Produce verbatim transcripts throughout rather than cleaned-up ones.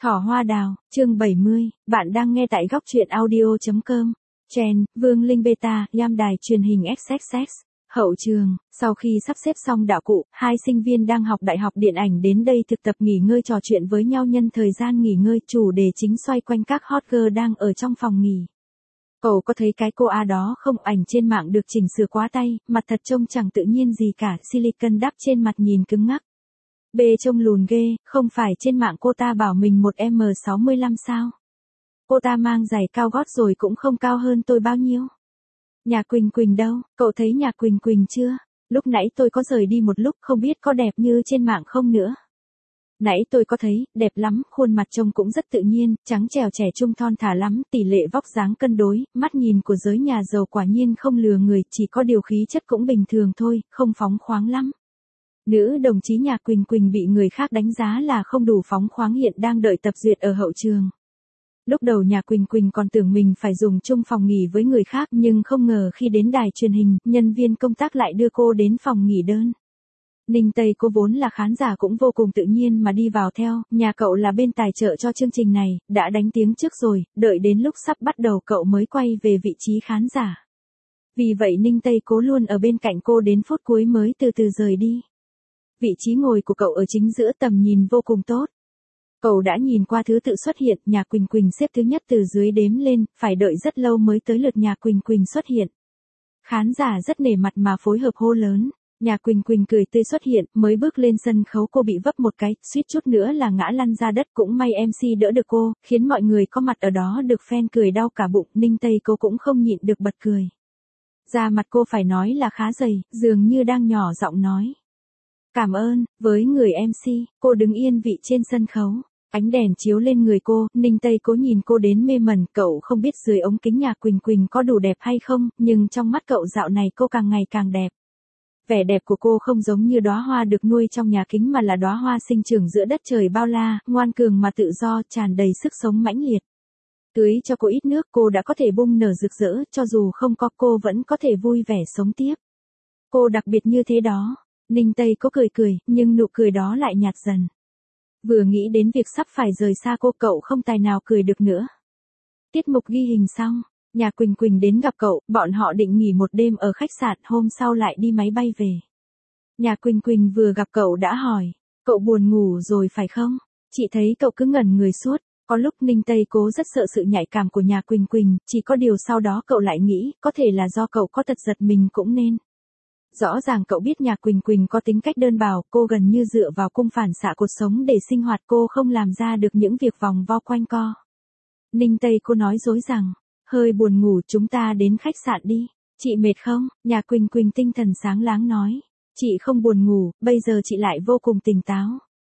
Thỏ hoa đào, chương bảy mươi, bạn đang nghe tại góc truyện audio.com. Chen, Vương Linh Beta, Yam đài truyền hình ích ích ích. Hậu trường, sau khi sắp xếp xong đạo cụ, hai sinh viên đang học đại học điện ảnh đến đây thực tập nghỉ ngơi trò chuyện với nhau nhân thời gian nghỉ ngơi, chủ đề chính xoay quanh các hot girl đang ở trong phòng nghỉ. Cậu có thấy cái cô A đó không? Ảnh trên mạng được chỉnh sửa quá tay, mặt thật trông chẳng tự nhiên gì cả, silicon đắp trên mặt nhìn cứng ngắc. B trông lùn ghê, không phải trên mạng cô ta bảo mình một em sáu mươi lăm sao? Cô ta mang giày cao gót rồi cũng không cao hơn tôi bao nhiêu. Nhà Quỳnh Quỳnh đâu, cậu thấy nhà Quỳnh Quỳnh chưa? Lúc nãy tôi có rời đi một lúc, không biết có đẹp như trên mạng không nữa. Nãy tôi có thấy, đẹp lắm, khuôn mặt trông cũng rất tự nhiên, trắng trẻo trẻ trung thon thả lắm, tỷ lệ vóc dáng cân đối, mắt nhìn của giới nhà giàu quả nhiên không lừa người, chỉ có điều khí chất cũng bình thường thôi, không phóng khoáng lắm. Nữ đồng chí nhà Quỳnh Quỳnh bị người khác đánh giá là không đủ phóng khoáng, hiện đang đợi tập duyệt ở hậu trường. Lúc đầu nhà Quỳnh Quỳnh còn tưởng mình phải dùng chung phòng nghỉ với người khác, nhưng không ngờ khi đến đài truyền hình, nhân viên công tác lại đưa cô đến phòng nghỉ đơn. Ninh Tây cô vốn là khán giả cũng vô cùng tự nhiên mà đi vào theo, nhà cậu là bên tài trợ cho chương trình này, đã đánh tiếng trước rồi, đợi đến lúc sắp bắt đầu cậu mới quay về vị trí khán giả. Vì vậy Ninh Tây cố luôn ở bên cạnh cô đến phút cuối mới từ từ rời đi. Vị trí ngồi của cậu ở chính giữa, tầm nhìn vô cùng tốt. Cậu đã nhìn qua thứ tự xuất hiện, nhà Quỳnh Quỳnh xếp thứ nhất từ dưới đếm lên, phải đợi rất lâu mới tới lượt nhà Quỳnh Quỳnh xuất hiện. Khán giả rất nể mặt mà phối hợp hô lớn. Nhà Quỳnh Quỳnh cười tươi xuất hiện, mới bước lên sân khấu cô bị vấp một cái, suýt chút nữa là ngã lăn ra đất, cũng may em xê đỡ được cô, khiến mọi người có mặt ở đó được fan cười đau cả bụng, Ninh Tây cô cũng không nhịn được bật cười. Da mặt cô phải nói là khá dày, dường như đang nhỏ giọng nói. Cảm ơn, với người em xê, cô đứng yên vị trên sân khấu. Ánh đèn chiếu lên người cô, Ninh Tây cố nhìn cô đến mê mẩn, cậu không biết dưới ống kính nhà Quỳnh Quỳnh có đủ đẹp hay không, nhưng trong mắt cậu dạo này cô càng ngày càng đẹp. Vẻ đẹp của cô không giống như đóa hoa được nuôi trong nhà kính mà là đóa hoa sinh trưởng giữa đất trời bao la, ngoan cường mà tự do, tràn đầy sức sống mãnh liệt. Tưới cho cô ít nước, cô đã có thể bung nở rực rỡ, cho dù không có cô vẫn có thể vui vẻ sống tiếp. Cô đặc biệt như thế đó. Ninh Tây có cười cười, nhưng nụ cười đó lại nhạt dần. Vừa nghĩ đến việc sắp phải rời xa cô, cậu không tài nào cười được nữa. Tiết mục ghi hình xong, nhà Quỳnh Quỳnh đến gặp cậu, bọn họ định nghỉ một đêm ở khách sạn, hôm sau lại đi máy bay về. Nhà Quỳnh Quỳnh vừa gặp cậu đã hỏi, cậu buồn ngủ rồi phải không? Chị thấy cậu cứ ngẩn người suốt. Có lúc Ninh Tây cố rất sợ sự nhạy cảm của nhà Quỳnh Quỳnh, chỉ có điều sau đó cậu lại nghĩ, có thể là do cậu có tật giật mình cũng nên. Rõ ràng cậu biết nhà Quỳnh Quỳnh có tính cách đơn bào, cô gần như dựa vào cung phản xạ cuộc sống để sinh hoạt, cô không làm ra được những việc vòng vo quanh co. Ninh Tây cô nói dối rằng, hơi buồn ngủ, chúng ta đến khách sạn đi. Chị mệt không? Nhà Quỳnh Quỳnh tinh thần sáng láng nói. Chị không buồn ngủ, bây giờ chị lại vô cùng tỉnh táo.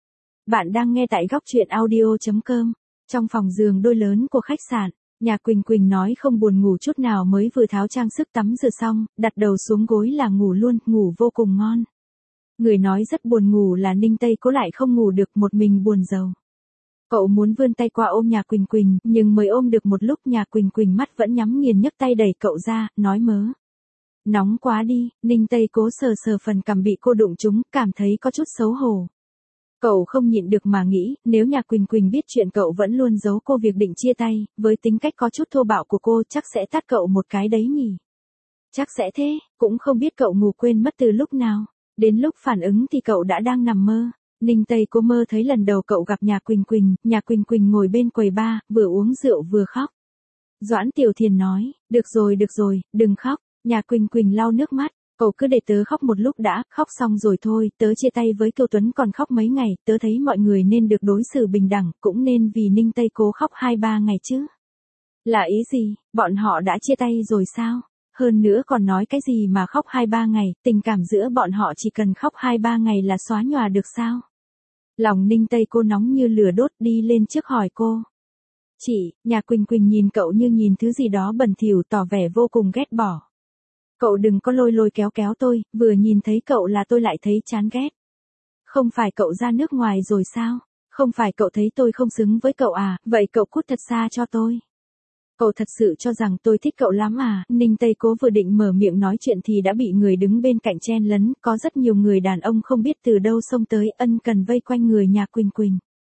Bạn đang nghe tại góc truyện audio.com. Trong phòng giường đôi lớn của khách sạn, nhà Quỳnh Quỳnh nói không buồn ngủ chút nào, mới vừa tháo trang sức tắm rửa xong, đặt đầu xuống gối là ngủ luôn, ngủ vô cùng ngon. Người nói rất buồn ngủ là Ninh Tây cố lại không ngủ được, một mình buồn rầu. Cậu muốn vươn tay qua ôm nhà Quỳnh Quỳnh, nhưng mới ôm được một lúc nhà Quỳnh Quỳnh mắt vẫn nhắm nghiền, nhấc tay đẩy cậu ra, nói mớ. Nóng quá đi, Ninh Tây cố sờ sờ phần cằm bị cô đụng trúng, cảm thấy có chút xấu hổ. Cậu không nhịn được mà nghĩ, nếu nhà Quỳnh Quỳnh biết chuyện cậu vẫn luôn giấu cô việc định chia tay, với tính cách có chút thô bạo của cô chắc sẽ tát cậu một cái đấy nhỉ. Chắc sẽ thế, cũng không biết cậu ngủ quên mất từ lúc nào. Đến lúc phản ứng thì cậu đã đang nằm mơ. Ninh Tây cô mơ thấy lần đầu cậu gặp nhà Quỳnh Quỳnh, nhà Quỳnh Quỳnh ngồi bên quầy bar, vừa uống rượu vừa khóc. Doãn Tiểu Thiền nói, được rồi được rồi, đừng khóc. Nhà Quỳnh Quỳnh lau nước mắt. Cậu cứ để tớ khóc một lúc đã, khóc xong rồi thôi, tớ chia tay với Kiều Tuấn còn khóc mấy ngày, tớ thấy mọi người nên được đối xử bình đẳng, cũng nên vì Ninh Tây cố khóc hai ba ngày chứ. Là ý gì, bọn họ đã chia tay rồi sao? Hơn nữa còn nói cái gì mà khóc hai ba ngày, tình cảm giữa bọn họ chỉ cần khóc hai ba ngày là xóa nhòa được sao? Lòng Ninh Tây cô nóng như lửa đốt, đi lên trước hỏi cô. Chị, nhà Quỳnh Quỳnh nhìn cậu như nhìn thứ gì đó bẩn thỉu, tỏ vẻ vô cùng ghét bỏ. Cậu đừng có lôi lôi kéo kéo tôi, vừa nhìn thấy cậu là tôi lại thấy chán ghét. Không phải cậu ra nước ngoài rồi sao? Không phải cậu thấy tôi không xứng với cậu à, vậy cậu cút thật xa cho tôi. Cậu thật sự cho rằng tôi thích cậu lắm à? Ninh Tây cố vừa định mở miệng nói chuyện thì đã bị người đứng bên cạnh chen lấn, có rất nhiều người đàn ông không biết từ đâu xông tới, ân cần vây quanh người nhà Quỳnh Quỳnh.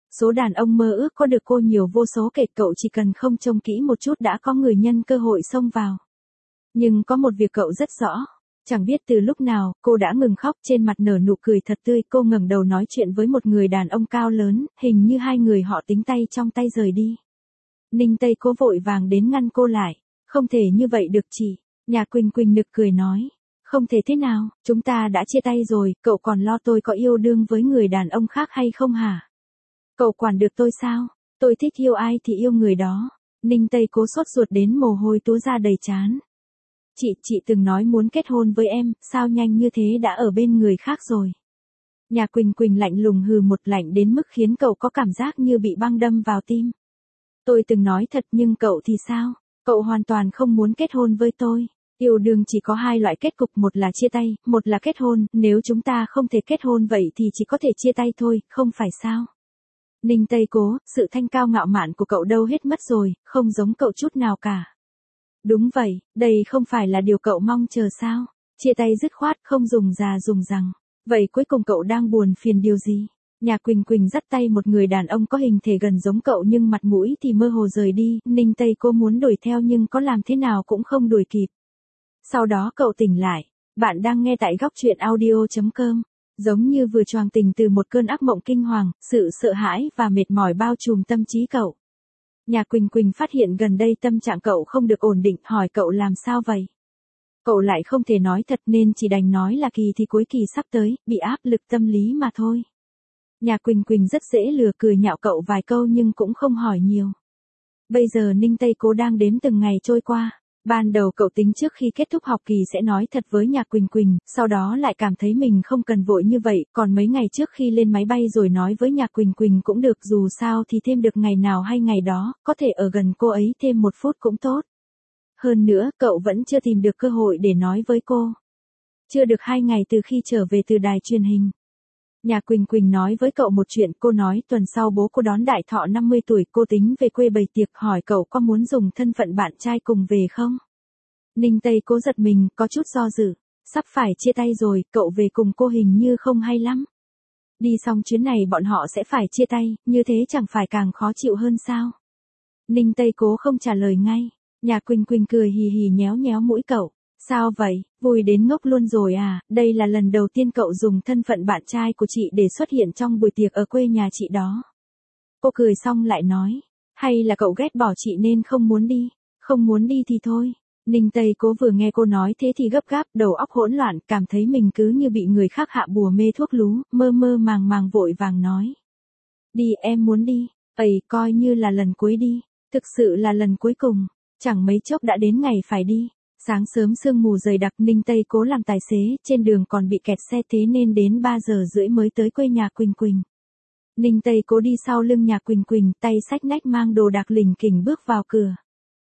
Số đàn ông mơ ước có được cô nhiều vô số kể, cậu chỉ cần không trông kỹ một chút đã có người nhân cơ hội xông vào. Nhưng có một việc cậu rất rõ. Chẳng biết từ lúc nào, cô đã ngừng khóc, trên mặt nở nụ cười thật tươi. Cô ngẩng đầu nói chuyện với một người đàn ông cao lớn, hình như hai người họ tính tay trong tay rời đi. Ninh Tây Cố vội vàng đến ngăn cô lại. Không thể như vậy được chị. Nhà Quỳnh Quỳnh nực cười nói. Không thể thế nào, chúng ta đã chia tay rồi, cậu còn lo tôi có yêu đương với người đàn ông khác hay không hả? Cậu quản được tôi sao? Tôi thích yêu ai thì yêu người đó. Ninh Tây Cố sốt ruột đến mồ hôi túa ra đầy trán. Chị, chị từng nói muốn kết hôn với em, sao nhanh như thế đã ở bên người khác rồi? Nhà Quỳnh Quỳnh lạnh lùng hừ một, lạnh đến mức khiến cậu có cảm giác như bị băng đâm vào tim. Tôi từng nói thật, nhưng cậu thì sao? Cậu hoàn toàn không muốn kết hôn với tôi. Yêu đương chỉ có hai loại kết cục, một là chia tay, một là kết hôn, nếu chúng ta không thể kết hôn vậy thì chỉ có thể chia tay thôi, không phải sao? Ninh Tây Cố, sự thanh cao ngạo mạn của cậu đâu hết mất rồi, không giống cậu chút nào cả. Đúng vậy, đây không phải là điều cậu mong chờ sao? Chia tay dứt khoát, không dùng già dùng rằng. Vậy cuối cùng cậu đang buồn phiền điều gì? Nhà Quỳnh Quỳnh dắt tay một người đàn ông có hình thể gần giống cậu nhưng mặt mũi thì mơ hồ rời đi. Ninh Tây Cố muốn đuổi theo nhưng có làm thế nào cũng không đuổi kịp. Sau đó cậu tỉnh lại. Bạn đang nghe tại góc truyện audio chấm com. Giống như vừa choàng tỉnh từ một cơn ác mộng kinh hoàng, sự sợ hãi và mệt mỏi bao trùm tâm trí cậu. Nhà Quỳnh Quỳnh phát hiện gần đây tâm trạng cậu không được ổn định, hỏi cậu làm sao vậy? Cậu lại không thể nói thật nên chỉ đành nói là kỳ thi cuối kỳ sắp tới, bị áp lực tâm lý mà thôi. Nhà Quỳnh Quỳnh rất dễ lừa, cười nhạo cậu vài câu nhưng cũng không hỏi nhiều. Bây giờ Ninh Tây Cố đang đếm từng ngày trôi qua. Ban đầu cậu tính trước khi kết thúc học kỳ sẽ nói thật với nhà Quỳnh Quỳnh, sau đó lại cảm thấy mình không cần vội như vậy, còn mấy ngày trước khi lên máy bay rồi nói với nhà Quỳnh Quỳnh cũng được, dù sao thì thêm được ngày nào hay ngày đó, có thể ở gần cô ấy thêm một phút cũng tốt. Hơn nữa, cậu vẫn chưa tìm được cơ hội để nói với cô. Chưa được hai ngày từ khi trở về từ đài truyền hình. Nhà Quỳnh Quỳnh nói với cậu một chuyện, cô nói tuần sau bố cô đón đại thọ năm mươi tuổi, cô tính về quê bày tiệc, hỏi cậu có muốn dùng thân phận bạn trai cùng về không? Ninh Tây Cố giật mình, có chút do dự. Sắp phải chia tay rồi, cậu về cùng cô hình như không hay lắm. Đi xong chuyến này bọn họ sẽ phải chia tay, như thế chẳng phải càng khó chịu hơn sao? Ninh Tây Cố không trả lời ngay. Nhà Quỳnh Quỳnh cười hì hì nhéo nhéo mũi cậu. Sao vậy, vui đến ngốc luôn rồi à, đây là lần đầu tiên cậu dùng thân phận bạn trai của chị để xuất hiện trong buổi tiệc ở quê nhà chị đó. Cô cười xong lại nói, hay là cậu ghét bỏ chị nên không muốn đi, không muốn đi thì thôi. Ninh Tây Cố vừa nghe cô nói thế thì gấp gáp, đầu óc hỗn loạn, cảm thấy mình cứ như bị người khác hạ bùa mê thuốc lú, mơ mơ màng màng vội vàng nói. Đi, em muốn đi, ầy, coi như là lần cuối đi, thực sự là lần cuối cùng, chẳng mấy chốc đã đến ngày phải đi. Sáng sớm sương mù dày đặc, Ninh Tây Cố làm tài xế, trên đường còn bị kẹt xe thế nên đến ba giờ rưỡi mới tới quê nhà Quỳnh Quỳnh. Ninh Tây Cố đi sau lưng nhà Quỳnh Quỳnh, tay xách nách mang đồ đạc lỉnh kỉnh bước vào cửa.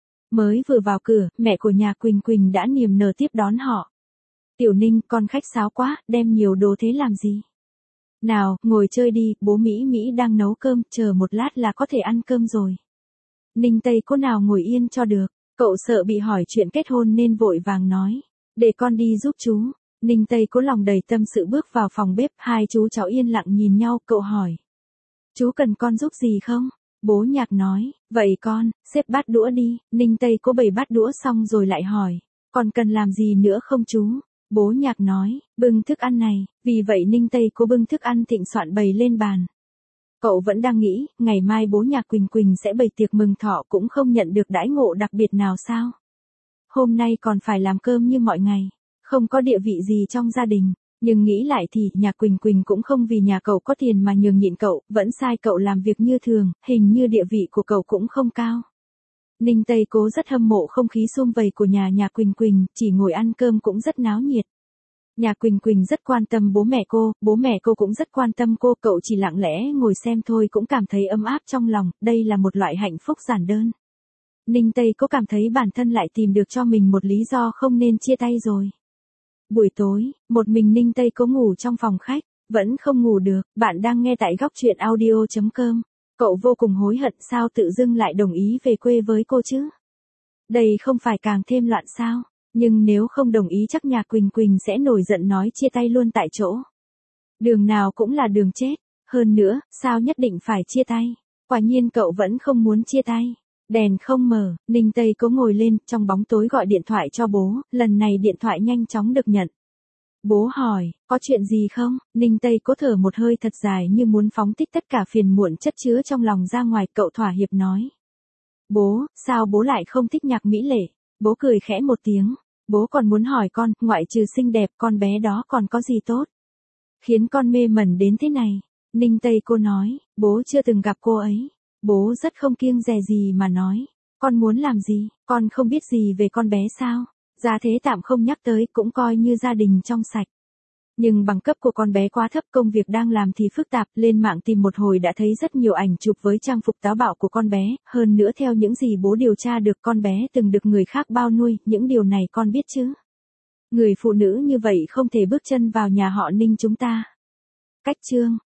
Mới vừa vào cửa, mẹ của nhà Quỳnh Quỳnh đã niềm nở tiếp đón họ. Tiểu Ninh, con khách sáo quá, đem nhiều đồ thế làm gì? Nào, ngồi chơi đi, bố Mỹ Mỹ đang nấu cơm, chờ một lát là có thể ăn cơm rồi. Ninh Tây Cố nào ngồi yên cho được. Cậu sợ bị hỏi chuyện kết hôn nên vội vàng nói. Để con đi giúp chú. Ninh Tây Cố lòng đầy tâm sự bước vào phòng bếp. Hai chú cháu yên lặng nhìn nhau. Cậu hỏi. Chú cần con giúp gì không? Bố Nhạc nói. Vậy con, xếp bát đũa đi. Ninh Tây Cố bày bát đũa xong rồi lại hỏi. Còn cần làm gì nữa không chú? Bố Nhạc nói. Bưng thức ăn này. Vì vậy Ninh Tây Cố bưng thức ăn thịnh soạn bày lên bàn. Cậu vẫn đang nghĩ, ngày mai bố nhà Quỳnh Quỳnh sẽ bày tiệc mừng thọ cũng không nhận được đãi ngộ đặc biệt nào sao? Hôm nay còn phải làm cơm như mọi ngày, không có địa vị gì trong gia đình, nhưng nghĩ lại thì nhà Quỳnh Quỳnh cũng không vì nhà cậu có tiền mà nhường nhịn cậu, vẫn sai cậu làm việc như thường, hình như địa vị của cậu cũng không cao. Ninh Tây Cố rất hâm mộ không khí sum vầy của nhà nhà Quỳnh Quỳnh, chỉ ngồi ăn cơm cũng rất náo nhiệt. Nhà Quỳnh Quỳnh rất quan tâm bố mẹ cô, bố mẹ cô cũng rất quan tâm cô, cậu chỉ lặng lẽ ngồi xem thôi cũng cảm thấy ấm áp trong lòng, đây là một loại hạnh phúc giản đơn. Ninh Tây Cố cảm thấy bản thân lại tìm được cho mình một lý do không nên chia tay rồi. Buổi tối, một mình Ninh Tây Cố ngủ trong phòng khách, vẫn không ngủ được, bạn đang nghe tại góc truyện audio chấm com. Cậu vô cùng hối hận sao tự dưng lại đồng ý về quê với cô chứ? Đây không phải càng thêm loạn sao? Nhưng nếu không đồng ý chắc nhà Quỳnh Quỳnh sẽ nổi giận nói chia tay luôn tại chỗ. Đường nào cũng là đường chết. Hơn nữa, sao nhất định phải chia tay? Quả nhiên cậu vẫn không muốn chia tay. Đèn không mở, Ninh Tây Cố ngồi lên, trong bóng tối gọi điện thoại cho bố, lần này điện thoại nhanh chóng được nhận. Bố hỏi, có chuyện gì không? Ninh Tây Cố thở một hơi thật dài như muốn phóng thích tất cả phiền muộn chất chứa trong lòng ra ngoài, cậu thỏa hiệp nói. Bố, sao bố lại không thích Nhạc Mỹ Lệ? Bố cười khẽ một tiếng. Bố còn muốn hỏi con, ngoại trừ xinh đẹp, con bé đó còn có gì tốt? Khiến con mê mẩn đến thế này. Ninh Tây Cô nói, bố chưa từng gặp cô ấy. Bố rất không kiêng dè gì mà nói. Con muốn làm gì, con không biết gì về con bé sao? Gia thế tạm không nhắc tới, cũng coi như gia đình trong sạch. Nhưng bằng cấp của con bé quá thấp, công việc đang làm thì phức tạp, lên mạng tìm một hồi đã thấy rất nhiều ảnh chụp với trang phục táo bạo của con bé, hơn nữa theo những gì bố điều tra được, con bé từng được người khác bao nuôi, những điều này con biết chứ. Người phụ nữ như vậy không thể bước chân vào nhà họ Ninh chúng ta. Cách chương